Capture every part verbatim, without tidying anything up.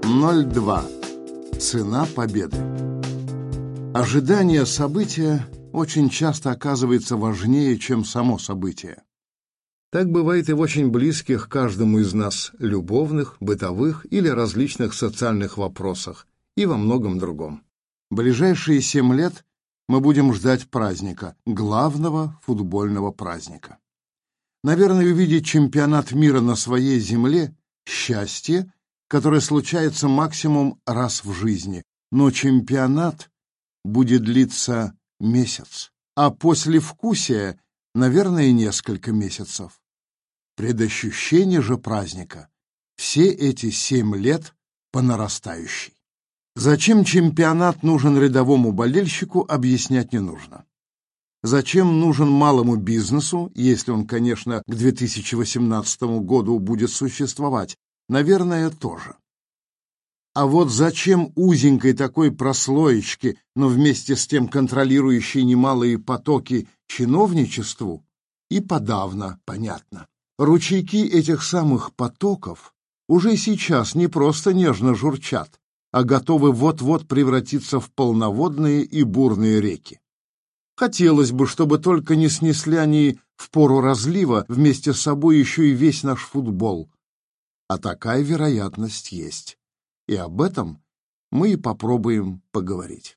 ноль два. Цена победы. Ожидание события очень часто оказывается важнее, чем само событие. Так бывает и в очень близких каждому из нас любовных, бытовых или различных социальных вопросах, и во многом другом. Ближайшие семь лет мы будем ждать праздника, главного футбольного праздника. Наверное, увидеть чемпионат мира на своей земле – счастье, которое случается максимум раз в жизни, но чемпионат будет длиться месяц, а послевкусие, наверное, несколько месяцев. Предощущение же праздника все эти семь лет по нарастающей. Зачем чемпионат нужен рядовому болельщику, объяснять не нужно. Зачем нужен малому бизнесу, если он, конечно, к две тысячи восемнадцатому году будет существовать, наверное, тоже. А вот зачем узенькой такой прослоечке, но вместе с тем контролирующей немалые потоки чиновничеству, и подавно понятно. Ручейки этих самых потоков уже сейчас не просто нежно журчат, а готовы вот-вот превратиться в полноводные и бурные реки. Хотелось бы, чтобы только не снесли они в пору разлива вместе с собой еще и весь наш футбол. А такая вероятность есть. И об этом мы и попробуем поговорить.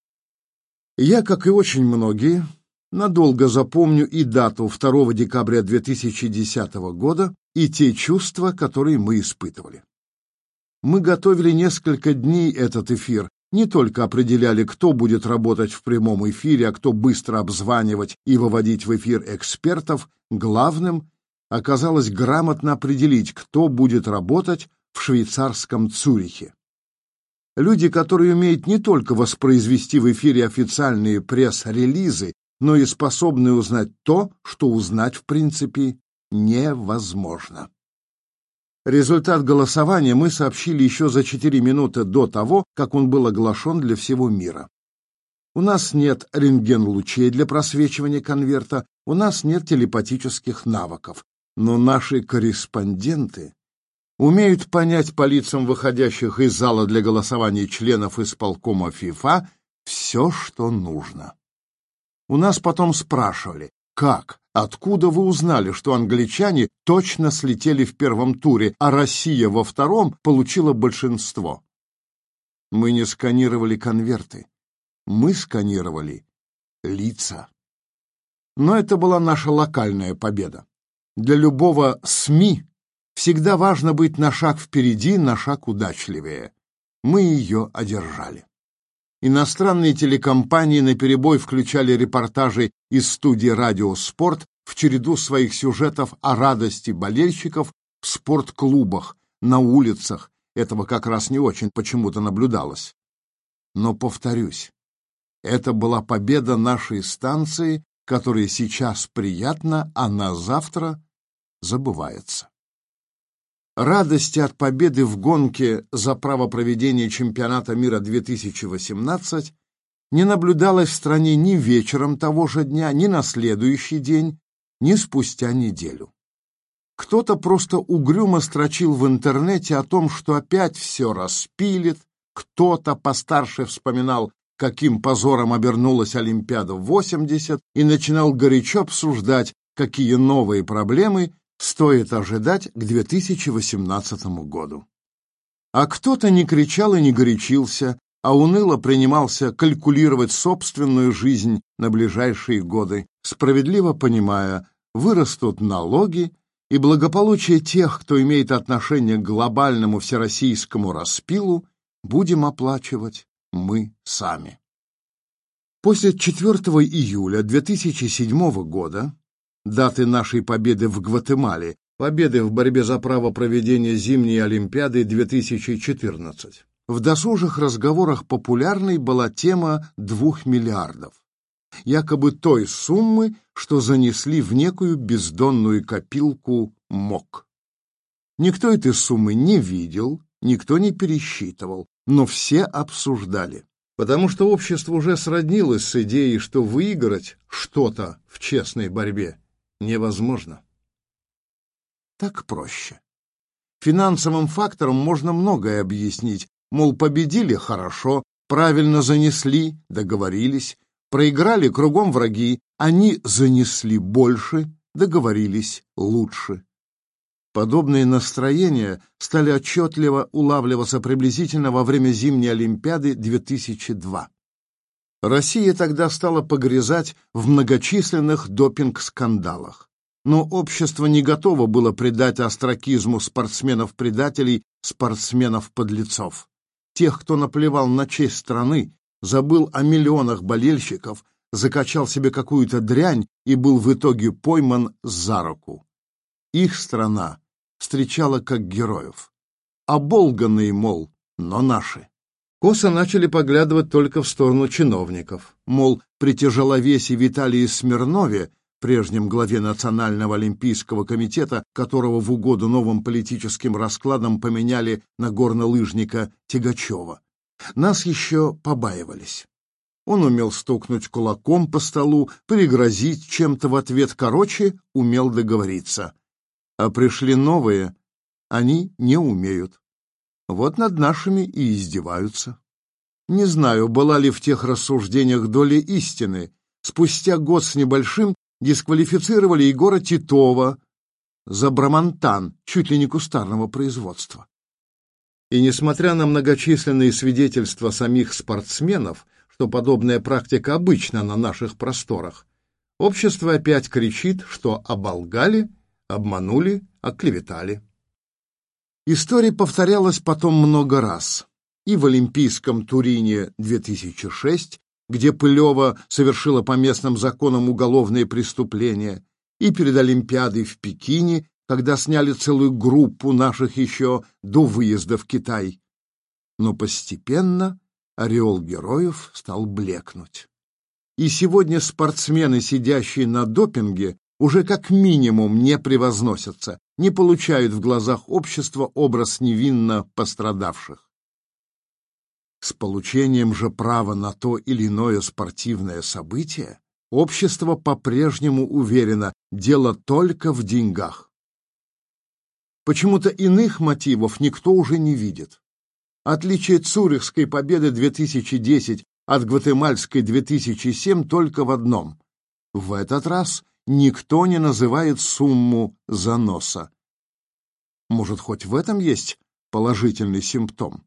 Я, как и очень многие, надолго запомню и дату второго декабря две тысячи десятого года, и те чувства, которые мы испытывали. Мы готовили несколько дней этот эфир, не только определяли, кто будет работать в прямом эфире, а кто быстро обзванивать и выводить в эфир экспертов, главным оказалось грамотно определить, кто будет работать в швейцарском Цюрихе. Люди, которые умеют не только воспроизвести в эфире официальные пресс-релизы, но и способны узнать то, что узнать в принципе невозможно. Результат голосования мы сообщили еще за четыре минуты до того, как он был оглашен для всего мира. У нас нет рентген-лучей для просвечивания конверта, у нас нет телепатических навыков, но наши корреспонденты умеют понять по лицам выходящих из зала для голосования членов исполкома ФИФА все, что нужно. У нас потом спрашивали, как, откуда вы узнали, что англичане точно слетели в первом туре, а Россия во втором получила большинство? Мы не сканировали конверты, мы сканировали лица. Но это была наша локальная победа. Для любого СМИ всегда важно быть на шаг впереди, на шаг удачливее. Мы ее одержали. Иностранные телекомпании наперебой включали репортажи из студии «Радио Спорт» в череду своих сюжетов о радости болельщиков в спортклубах, на улицах. Этого как раз не очень почему-то наблюдалось. Но, повторюсь, это была победа нашей станции, которая сейчас приятна, а на завтра забывается. Радости от победы в гонке за право проведения чемпионата мира две тысячи восемнадцать не наблюдалось в стране ни вечером того же дня, ни на следующий день, ни спустя неделю. Кто-то просто угрюмо строчил в интернете о том, что опять все распилит, кто-то постарше вспоминал, каким позором обернулась Олимпиада восемьдесят, и начинал горячо обсуждать, какие новые проблемы стоит ожидать к две тысячи восемнадцатому году. А кто-то не кричал и не горячился, а уныло принимался калькулировать собственную жизнь на ближайшие годы, справедливо понимая, вырастут налоги, и благополучие тех, кто имеет отношение к глобальному всероссийскому распилу, будем оплачивать мы сами. После четвёртого июля две тысячи седьмого года, даты нашей победы в Гватемале, победы в борьбе за право проведения зимней Олимпиады две тысячи четырнадцать. В досужих разговорах популярной была тема двух миллиардов, якобы той суммы, что занесли в некую бездонную копилку МОК. Никто этой суммы не видел, никто не пересчитывал, но все обсуждали, потому что общество уже сроднилось с идеей, что выиграть что-то в честной борьбе невозможно. Так проще. Финансовым фактором можно многое объяснить. Мол, победили — хорошо, правильно занесли — договорились, проиграли — кругом враги, они занесли больше, договорились лучше. Подобные настроения стали отчетливо улавливаться приблизительно во время зимней Олимпиады две тысячи два. Россия тогда стала погрязать в многочисленных допинг-скандалах. Но общество не готово было предать остракизму спортсменов-предателей, спортсменов-подлецов. Тех, кто наплевал на честь страны, забыл о миллионах болельщиков, закачал себе какую-то дрянь и был в итоге пойман за руку. Их страна встречала как героев. Оболганные, мол, но наши. Косо начали поглядывать только в сторону чиновников. Мол, при тяжеловесе Виталии Смирнове, прежнем главе Национального олимпийского комитета, которого в угоду новым политическим раскладам поменяли на горнолыжника Тягачева, нас еще побаивались. Он умел стукнуть кулаком по столу, пригрозить чем-то в ответ, короче, умел договориться. А пришли новые, они не умеют. Вот над нашими и издеваются. Не знаю, была ли в тех рассуждениях доля истины. Спустя год с небольшим дисквалифицировали Егора Титова за брамантан, чуть ли не кустарного производства. И несмотря на многочисленные свидетельства самих спортсменов, что подобная практика обычна на наших просторах, общество опять кричит, что оболгали, обманули, оклеветали. История повторялась потом много раз. И в Олимпийском Турине две тысячи шесть, где Пылева совершила по местным законам уголовные преступления, и перед Олимпиадой в Пекине, когда сняли целую группу наших еще до выезда в Китай. Но постепенно ореол героев стал блекнуть. И сегодня спортсмены, сидящие на допинге, уже как минимум не превозносятся, не получают в глазах общества образ невинно пострадавших. С получением же права на то или иное спортивное событие общество по-прежнему уверено, дело только в деньгах. Почему-то иных мотивов никто уже не видит. Отличие Цюрихской победы две тысячи десять от Гватемальской две тысячи семь только в одном. В этот раз никто не называет сумму заноса. Может, хоть в этом есть положительный симптом?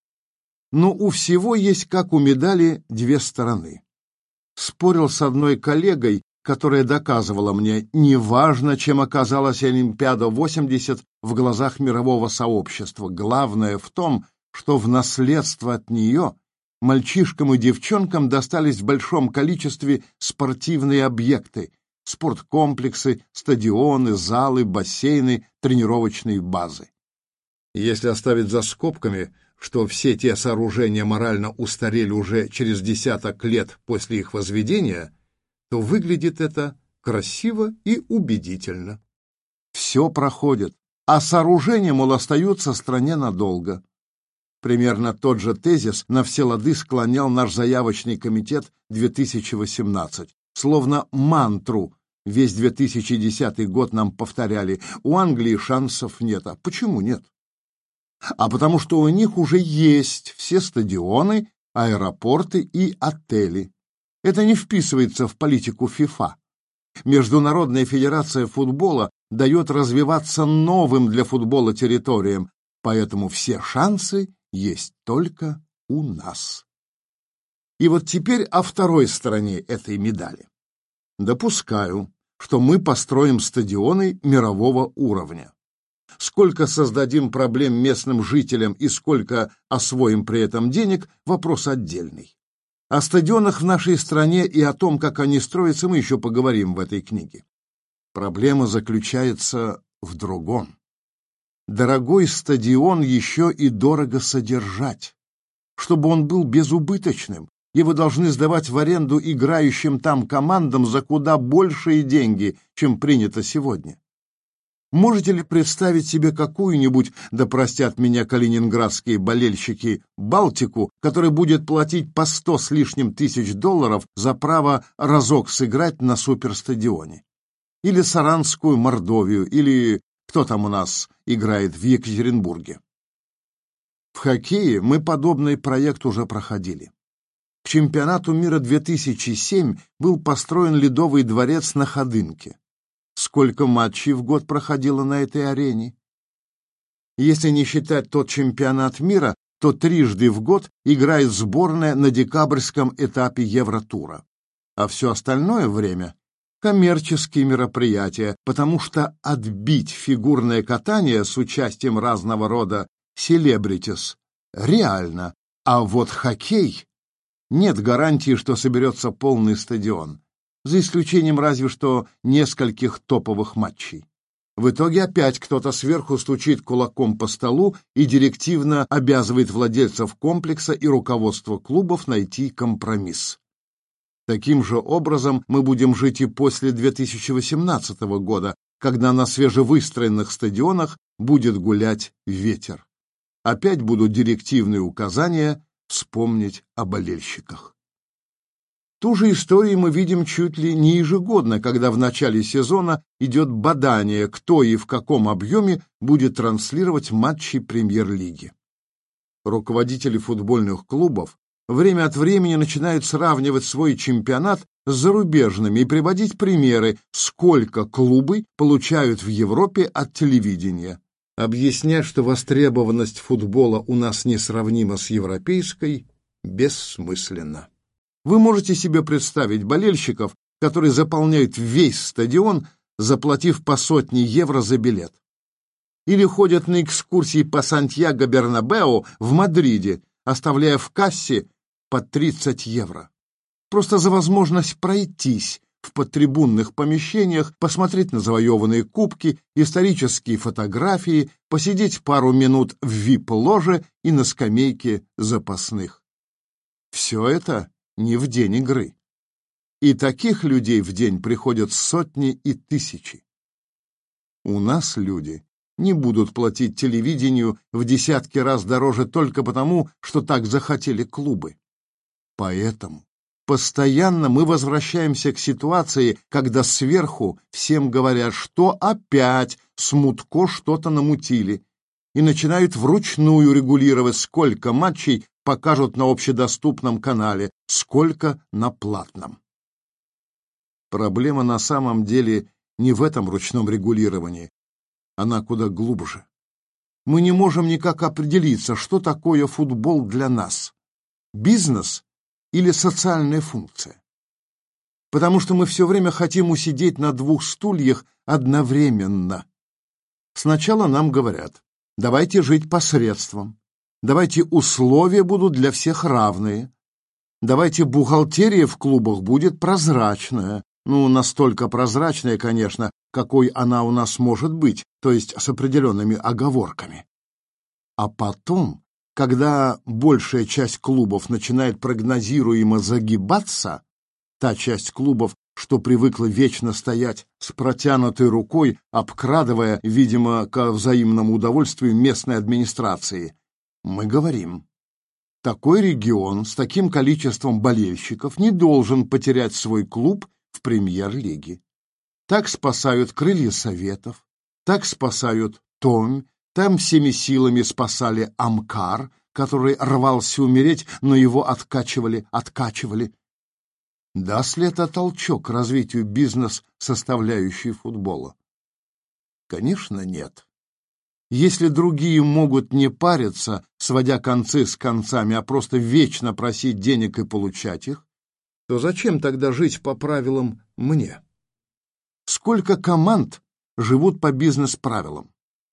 Но у всего есть, как у медали, две стороны. Спорил с одной коллегой, которая доказывала мне, неважно, чем оказалась Олимпиада восемьдесят в глазах мирового сообщества, главное в том, что в наследство от нее мальчишкам и девчонкам достались в большом количестве спортивные объекты, спорткомплексы, стадионы, залы, бассейны, тренировочные базы. Если оставить за скобками, что все те сооружения морально устарели уже через десяток лет после их возведения, то выглядит это красиво и убедительно. Все проходит, а сооружения, мол, остаются в стране надолго. Примерно тот же тезис на все лады склонял наш заявочный комитет две тысячи восемнадцать. Словно мантру весь две тысячи десятый год нам повторяли: у Англии шансов нет. А почему нет? А потому что у них уже есть все стадионы, аэропорты и отели. Это не вписывается в политику ФИФА. Международная федерация футбола дает развиваться новым для футбола территориям, поэтому все шансы есть только у нас. И вот теперь о второй стороне этой медали. Допускаю, что мы построим стадионы мирового уровня. Сколько создадим проблем местным жителям и сколько освоим при этом денег – вопрос отдельный. О стадионах в нашей стране и о том, как они строятся, мы еще поговорим в этой книге. Проблема заключается в другом. Дорогой стадион еще и дорого содержать. Чтобы он был безубыточным, его должны сдавать в аренду играющим там командам за куда большие деньги, чем принято сегодня. Можете ли представить себе какую-нибудь, да простят меня калининградские болельщики, Балтику, которая будет платить по сто с лишним тысяч долларов за право разок сыграть на суперстадионе? Или Саранскую Мордовию, или Кто там у нас играет в Екатеринбурге? В хоккее мы подобный проект уже проходили. К чемпионату мира две тысячи седьмого был построен ледовый дворец на Ходынке. Сколько матчей в год проходило на этой арене? Если не считать тот чемпионат мира, то трижды в год играет сборная на декабрьском этапе Евротура. А все остальное время – коммерческие мероприятия, потому что отбить фигурное катание с участием разного рода селебритис реально, а вот хоккей – нет гарантии, что соберется полный стадион, за исключением разве что нескольких топовых матчей. В итоге опять кто-то сверху стучит кулаком по столу и директивно обязывает владельцев комплекса и руководство клубов найти компромисс. Таким же образом мы будем жить и после две тысячи восемнадцатого года, когда на свежевыстроенных стадионах будет гулять ветер. Опять будут директивные указания вспомнить о болельщиках. Ту же историю мы видим чуть ли не ежегодно, когда в начале сезона идет бадание, кто и в каком объеме будет транслировать матчи премьер-лиги. Руководители футбольных клубов время от времени начинают сравнивать свой чемпионат с зарубежными и приводить примеры, сколько клубы получают в Европе от телевидения. Объяснять, что востребованность футбола у нас несравнима с европейской, бессмысленно. Вы можете себе представить болельщиков, которые заполняют весь стадион, заплатив по сотне евро за билет. Или ходят на экскурсии по Сантьяго-Бернабеу в Мадриде, оставляя в кассе по тридцать евро. Просто за возможность пройтись в подтрибунных помещениях, посмотреть на завоеванные кубки, исторические фотографии, посидеть пару минут в ви ай пи-ложе и на скамейке запасных. Все это не в день игры. И таких людей в день приходят сотни и тысячи. У нас люди не будут платить телевидению в десятки раз дороже только потому, что так захотели клубы. Поэтому постоянно мы возвращаемся к ситуации, когда сверху всем говорят, что опять с Мутко что-то намутили, и начинают вручную регулировать, сколько матчей покажут на общедоступном канале, сколько на платном. Проблема на самом деле не в этом ручном регулировании, она куда глубже. Мы не можем никак определиться, что такое футбол для нас. Бизнес или социальная функция? Потому что мы все время хотим усидеть на двух стульях одновременно. Сначала нам говорят: давайте жить по средствам, давайте условия будут для всех равные, давайте бухгалтерия в клубах будет прозрачная, ну, настолько прозрачная, конечно, какой она у нас может быть, то есть с определенными оговорками. А потом, когда большая часть клубов начинает прогнозируемо загибаться, та часть клубов, что привыкла вечно стоять с протянутой рукой, обкрадывая, видимо, ко взаимному удовольствию местной администрации, мы говорим: такой регион с таким количеством болельщиков не должен потерять свой клуб в премьер-лиге. Так спасают Крылья Советов, так спасают Томь, там всеми силами спасали Амкар, который рвался умереть, но его откачивали, откачивали. Даст ли это толчок к развитию бизнес-составляющей футбола? Конечно, нет. Если другие могут не париться, сводя концы с концами, а просто вечно просить денег и получать их, то зачем тогда жить по правилам мне? Сколько команд живут по бизнес-правилам?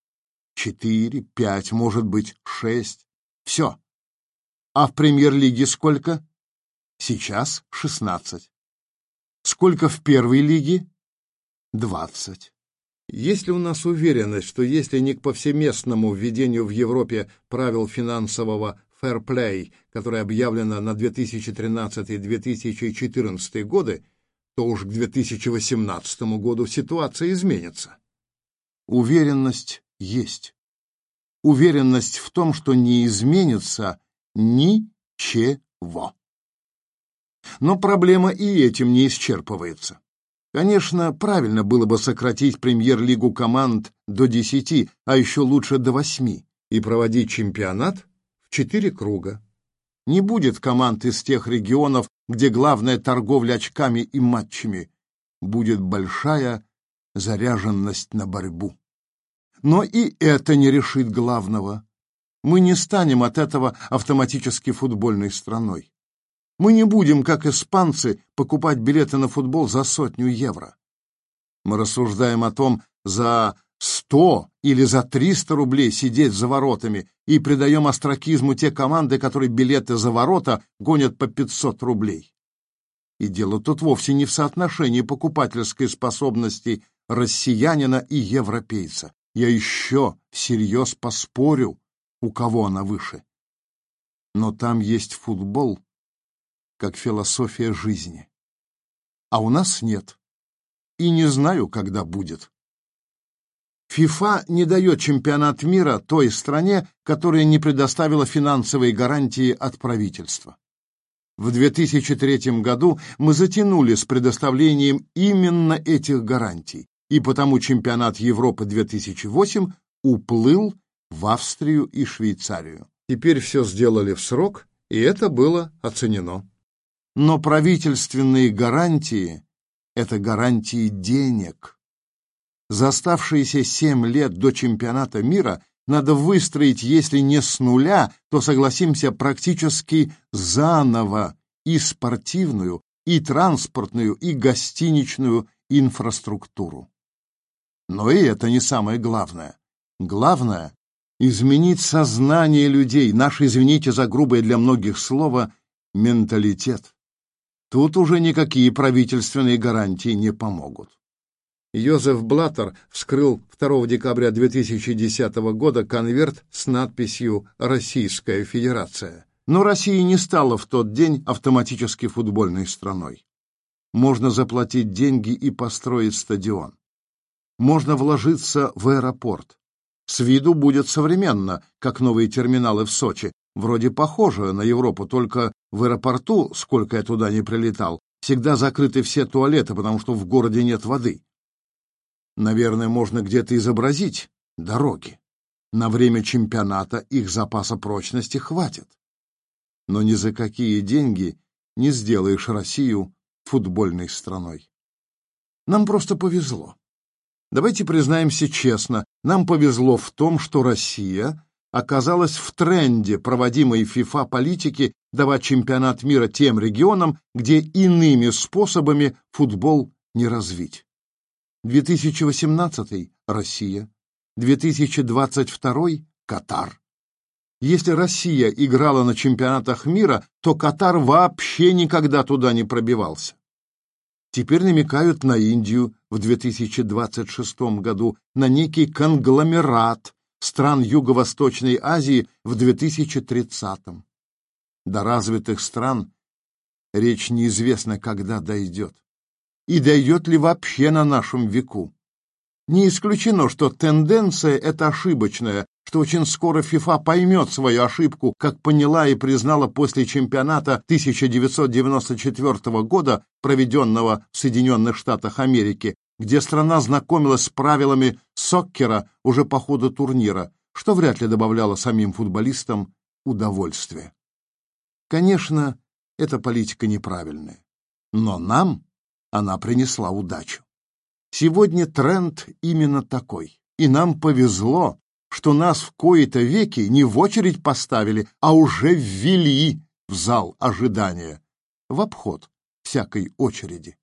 Четыре, пять, может быть, шесть. Все. А в премьер-лиге сколько? Сейчас шестнадцать. Сколько в первой лиге? двадцать. Есть ли у нас уверенность, что если не к повсеместному введению в Европе правил финансового фэрплей, которое объявлено на две тысячи тринадцатый — две тысячи четырнадцатый годы, то уж к две тысячи восемнадцатому году ситуация изменится? Уверенность есть. Уверенность в том, что не изменится ничего. Но проблема и этим не исчерпывается. Конечно, правильно было бы сократить премьер-лигу команд до десяти, а еще лучше до восьми, и проводить чемпионат в четыре круга. Не будет команд из тех регионов, где главная торговля очками и матчами. Будет большая заряженность на борьбу. Но и это не решит главного. Мы не станем от этого автоматически футбольной страной. Мы не будем, как испанцы, покупать билеты на футбол за сотню евро. Мы рассуждаем о том, за сто или за триста рублей сидеть за воротами, и придаем остракизму те команды, которые билеты за ворота гонят по пятьсот рублей. И дело тут вовсе не в соотношении покупательской способности россиянина и европейца. Я еще всерьез поспорю, у кого она выше. Но там есть футбол, как философия жизни. А у нас нет. И не знаю, когда будет. ФИФА не дает чемпионат мира той стране, которая не предоставила финансовые гарантии от правительства. В две тысячи третьем году мы затянули с предоставлением именно этих гарантий, и потому чемпионат Европы две тысячи восемь уплыл в Австрию и Швейцарию. Теперь все сделали в срок, и это было оценено. Но правительственные гарантии — это гарантии денег. За оставшиеся семь лет до чемпионата мира надо выстроить, если не с нуля, то, согласимся, практически заново и спортивную, и транспортную, и гостиничную инфраструктуру. Но и это не самое главное. Главное — изменить сознание людей, наш, извините за грубое для многих слово, менталитет. Тут уже никакие правительственные гарантии не помогут. Йозеф Блаттер вскрыл второго декабря две тысячи десятого года конверт с надписью «Российская Федерация». Но Россия не стала в тот день автоматически футбольной страной. Можно заплатить деньги и построить стадион. Можно вложиться в аэропорт. С виду будет современно, как новые терминалы в Сочи. Вроде похоже на Европу, только в аэропорту, сколько я туда не прилетал, всегда закрыты все туалеты, потому что в городе нет воды. Наверное, можно где-то изобразить дороги. На время чемпионата их запаса прочности хватит. Но ни за какие деньги не сделаешь Россию футбольной страной. Нам просто повезло. Давайте признаемся честно, нам повезло в том, что Россия оказалась в тренде проводимой ФИФА политики давать чемпионат мира тем регионам, где иными способами футбол не развить. две тысячи восемнадцатый – Россия, две тысячи двадцать второй – Катар. Если Россия играла на чемпионатах мира, то Катар вообще никогда туда не пробивался. Теперь намекают на Индию в две тысячи двадцать шестом году, на некий конгломерат стран Юго-Восточной Азии в две тысячи тридцатом. До развитых стран речь неизвестно, когда дойдет. И дойдет ли вообще на нашем веку. Не исключено, что тенденция эта ошибочная, что очень скоро ФИФА поймет свою ошибку, как поняла и признала после чемпионата тысяча девятьсот девяносто четвёртого года, проведенного в Соединенных Штатах Америки, где страна знакомилась с правилами соккера уже по ходу турнира, что вряд ли добавляло самим футболистам удовольствия. Конечно, эта политика неправильная, но нам она принесла удачу. Сегодня тренд именно такой, и нам повезло, что нас в кои-то веки не в очередь поставили, а уже ввели в зал ожидания, в обход всякой очереди.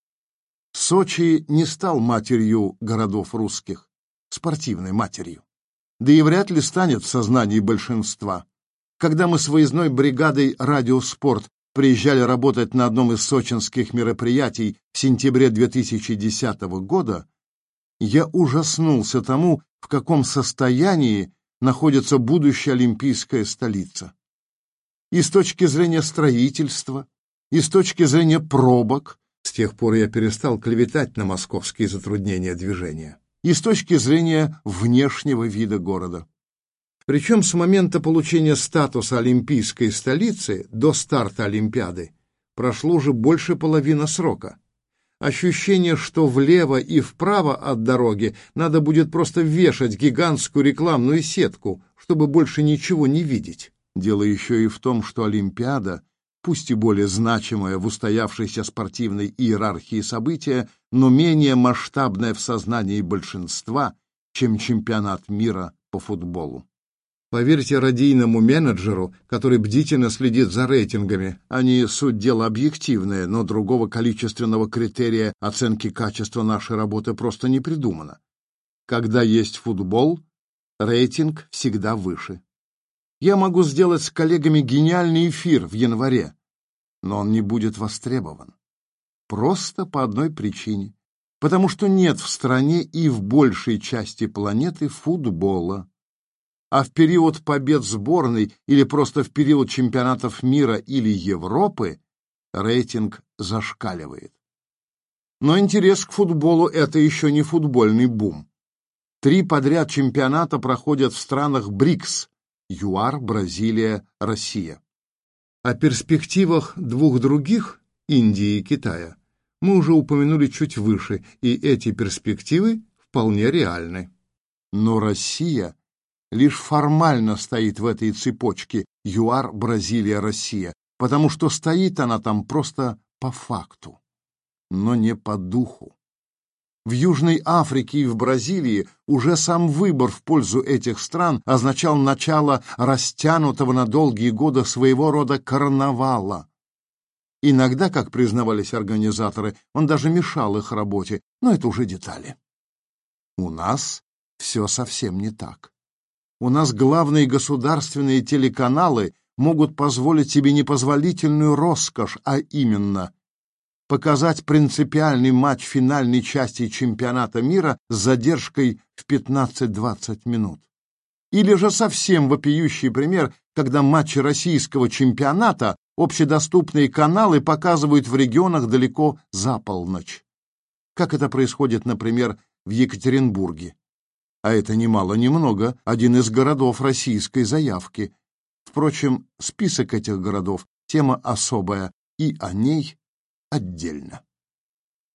Сочи не стал матерью городов русских, спортивной матерью, да и вряд ли станет в сознании большинства. Когда мы с выездной бригадой «Радиоспорт» приезжали работать на одном из сочинских мероприятий в сентябре две тысячи десятого года, я ужаснулся тому, в каком состоянии находится будущая олимпийская столица. И с точки зрения строительства, и с точки зрения пробок, с тех пор я перестал клеветать на московские затруднения движения, и с точки зрения внешнего вида города. Причем с момента получения статуса олимпийской столицы до старта Олимпиады прошло уже больше половины срока. Ощущение, что влево и вправо от дороги надо будет просто вешать гигантскую рекламную сетку, чтобы больше ничего не видеть. Дело еще и в том, что Олимпиада, пусть и более значимое в устоявшейся спортивной иерархии события, но менее масштабное в сознании большинства, чем чемпионат мира по футболу. Поверьте радийному менеджеру, который бдительно следит за рейтингами, они суть дела объективные, но другого количественного критерия оценки качества нашей работы просто не придумано. Когда есть футбол, рейтинг всегда выше. Я могу сделать с коллегами гениальный эфир в январе, но он не будет востребован. Просто по одной причине. Потому что нет в стране и в большей части планеты футбола. А в период побед сборной или просто в период чемпионатов мира или Европы рейтинг зашкаливает. Но интерес к футболу — это еще не футбольный бум. Три подряд чемпионата проходят в странах БРИКС — ЮАР, Бразилия, Россия. О перспективах двух других — Индии и Китая — мы уже упомянули чуть выше, и эти перспективы вполне реальны. Но Россия лишь формально стоит в этой цепочке ЮАР, Бразилия, Россия, потому что стоит она там просто по факту, но не по духу. В Южной Африке и в Бразилии уже сам выбор в пользу этих стран означал начало растянутого на долгие годы своего рода карнавала. Иногда, как признавались организаторы, он даже мешал их работе, но это уже детали. У нас все совсем не так. У нас главные государственные телеканалы могут позволить себе непозволительную роскошь, а именно показать принципиальный матч финальной части чемпионата мира с задержкой в пятнадцать-двадцать минут. Или же совсем вопиющий пример, когда матчи российского чемпионата общедоступные каналы показывают в регионах далеко за полночь. Как это происходит, например, в Екатеринбурге. А это ни мало ни много один из городов российской заявки. Впрочем, список этих городов — тема особая, и о ней отдельно.